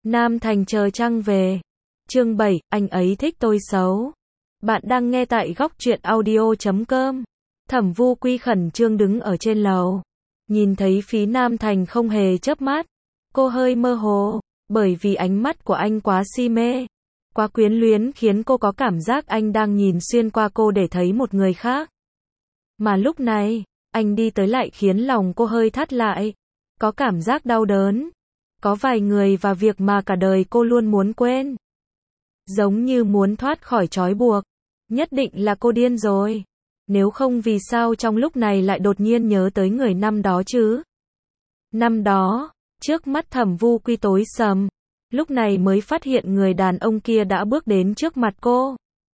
Nam Thành chờ trăng về. Chương 7, anh ấy thích tôi xấu. Bạn đang nghe tại góc truyện audio.com. Thẩm Vu Quy khẩn trương đứng ở trên lầu. Nhìn thấy Phí Nam Thành không hề chớp mắt. Cô hơi mơ hồ, bởi vì ánh mắt của anh quá si mê, quá quyến luyến khiến cô có cảm giác anh đang nhìn xuyên qua cô để thấy một người khác. Mà lúc này, anh đi tới lại khiến lòng cô hơi thắt lại. Có cảm giác đau đớn. Có vài người và việc mà cả đời cô luôn muốn quên. Giống như muốn thoát khỏi trói buộc. Nhất định là cô điên rồi. Nếu không vì sao trong lúc này lại đột nhiên nhớ tới người năm đó chứ? Năm đó, trước mắt Thẩm Vu Quy tối sầm. Lúc này mới phát hiện người đàn ông kia đã bước đến trước mặt cô.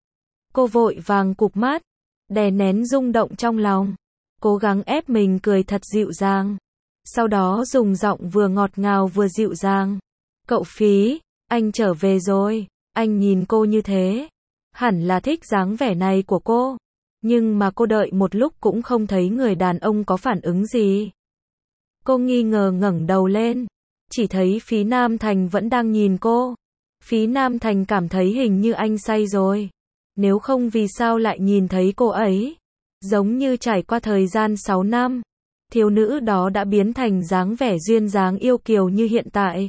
Cô vội vàng cụp mắt, đè nén rung động trong lòng, cố gắng ép mình cười thật dịu dàng. Sau đó dùng giọng vừa ngọt ngào vừa dịu dàng. Cậu Phí, anh trở về rồi. Anh nhìn cô như thế, hẳn là thích dáng vẻ này của cô. Nhưng mà cô đợi một lúc cũng không thấy người đàn ông có phản ứng gì. Cô nghi ngờ ngẩng đầu lên, chỉ thấy Phí Nam Thành vẫn đang nhìn cô. Phí Nam Thành cảm thấy hình như anh say rồi. Nếu không vì sao lại nhìn thấy cô ấy. Giống như trải qua thời gian 6 năm, thiếu nữ đó đã biến thành dáng vẻ duyên dáng yêu kiều như hiện tại.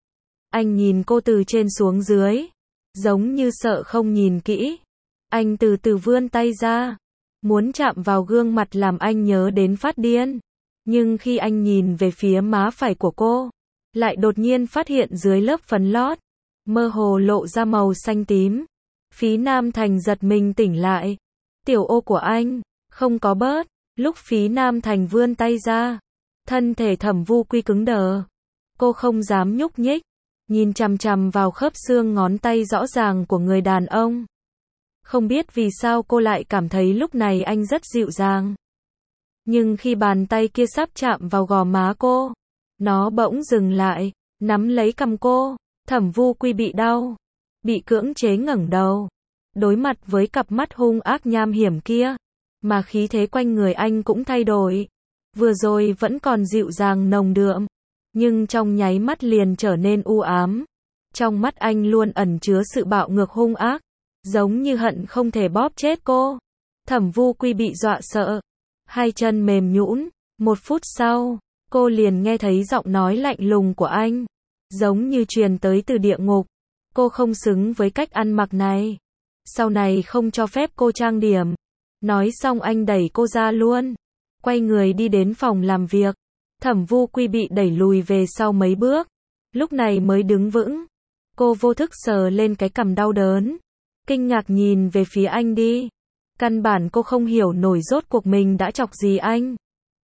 Anh nhìn cô từ trên xuống dưới, giống như sợ không nhìn kỹ. Anh từ từ vươn tay ra, muốn chạm vào gương mặt làm anh nhớ đến phát điên. Nhưng khi anh nhìn về phía má phải của cô, lại đột nhiên phát hiện dưới lớp phấn lót, mơ hồ lộ ra màu xanh tím. Phí Nam Thành giật mình tỉnh lại. Tiểu ô của anh, không có bớt. Lúc Phí Nam Thành vươn tay ra, thân thể Thẩm Vu Quy cứng đờ. Cô không dám nhúc nhích, nhìn chằm chằm vào khớp xương ngón tay rõ ràng của người đàn ông. Không biết vì sao cô lại cảm thấy lúc này anh rất dịu dàng. Nhưng khi bàn tay kia sắp chạm vào gò má cô, nó bỗng dừng lại, nắm lấy cằm cô. Thẩm Vu Quy bị đau, bị cưỡng chế ngẩng đầu, đối mặt với cặp mắt hung ác nham hiểm kia. Mà khí thế quanh người anh cũng thay đổi. Vừa rồi vẫn còn dịu dàng nồng đượm, nhưng trong nháy mắt liền trở nên u ám. Trong mắt anh luôn ẩn chứa sự bạo ngược hung ác, giống như hận không thể bóp chết cô. Thẩm Vu Quy bị dọa sợ, hai chân mềm nhũn. Một phút sau, cô liền nghe thấy giọng nói lạnh lùng của anh, giống như truyền tới từ địa ngục. Cô không xứng với cách ăn mặc này. Sau này không cho phép cô trang điểm. Nói xong anh đẩy cô ra luôn, quay người đi đến phòng làm việc. Thẩm Vu Quy bị đẩy lùi về sau mấy bước, lúc này mới đứng vững. Cô vô thức sờ lên cái cằm đau đớn, kinh ngạc nhìn về phía anh đi. Căn bản cô không hiểu nổi rốt cuộc mình đã chọc gì anh.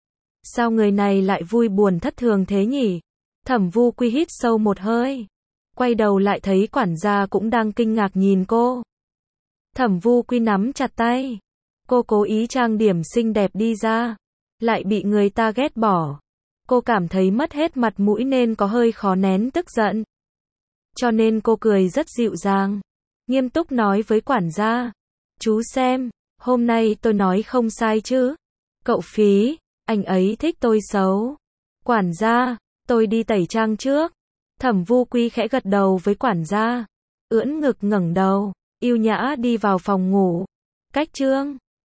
Sao người này lại vui buồn thất thường thế nhỉ? Thẩm Vu Quy hít sâu một hơi, quay đầu lại thấy quản gia cũng đang kinh ngạc nhìn cô. Thẩm Vu Quy nắm chặt tay. Cô cố ý trang điểm xinh đẹp đi ra, lại bị người ta ghét bỏ. Cô cảm thấy mất hết mặt mũi nên có hơi khó nén tức giận. Cho nên cô cười rất dịu dàng, nghiêm túc nói với quản gia. Chú xem, hôm nay tôi nói không sai chứ? Cậu Phí, anh ấy thích tôi xấu. Quản gia, tôi đi tẩy trang trước. Thẩm Vu Quy khẽ gật đầu với quản gia, ưỡn ngực ngẩng đầu, yêu nhã đi vào phòng ngủ. Cách chương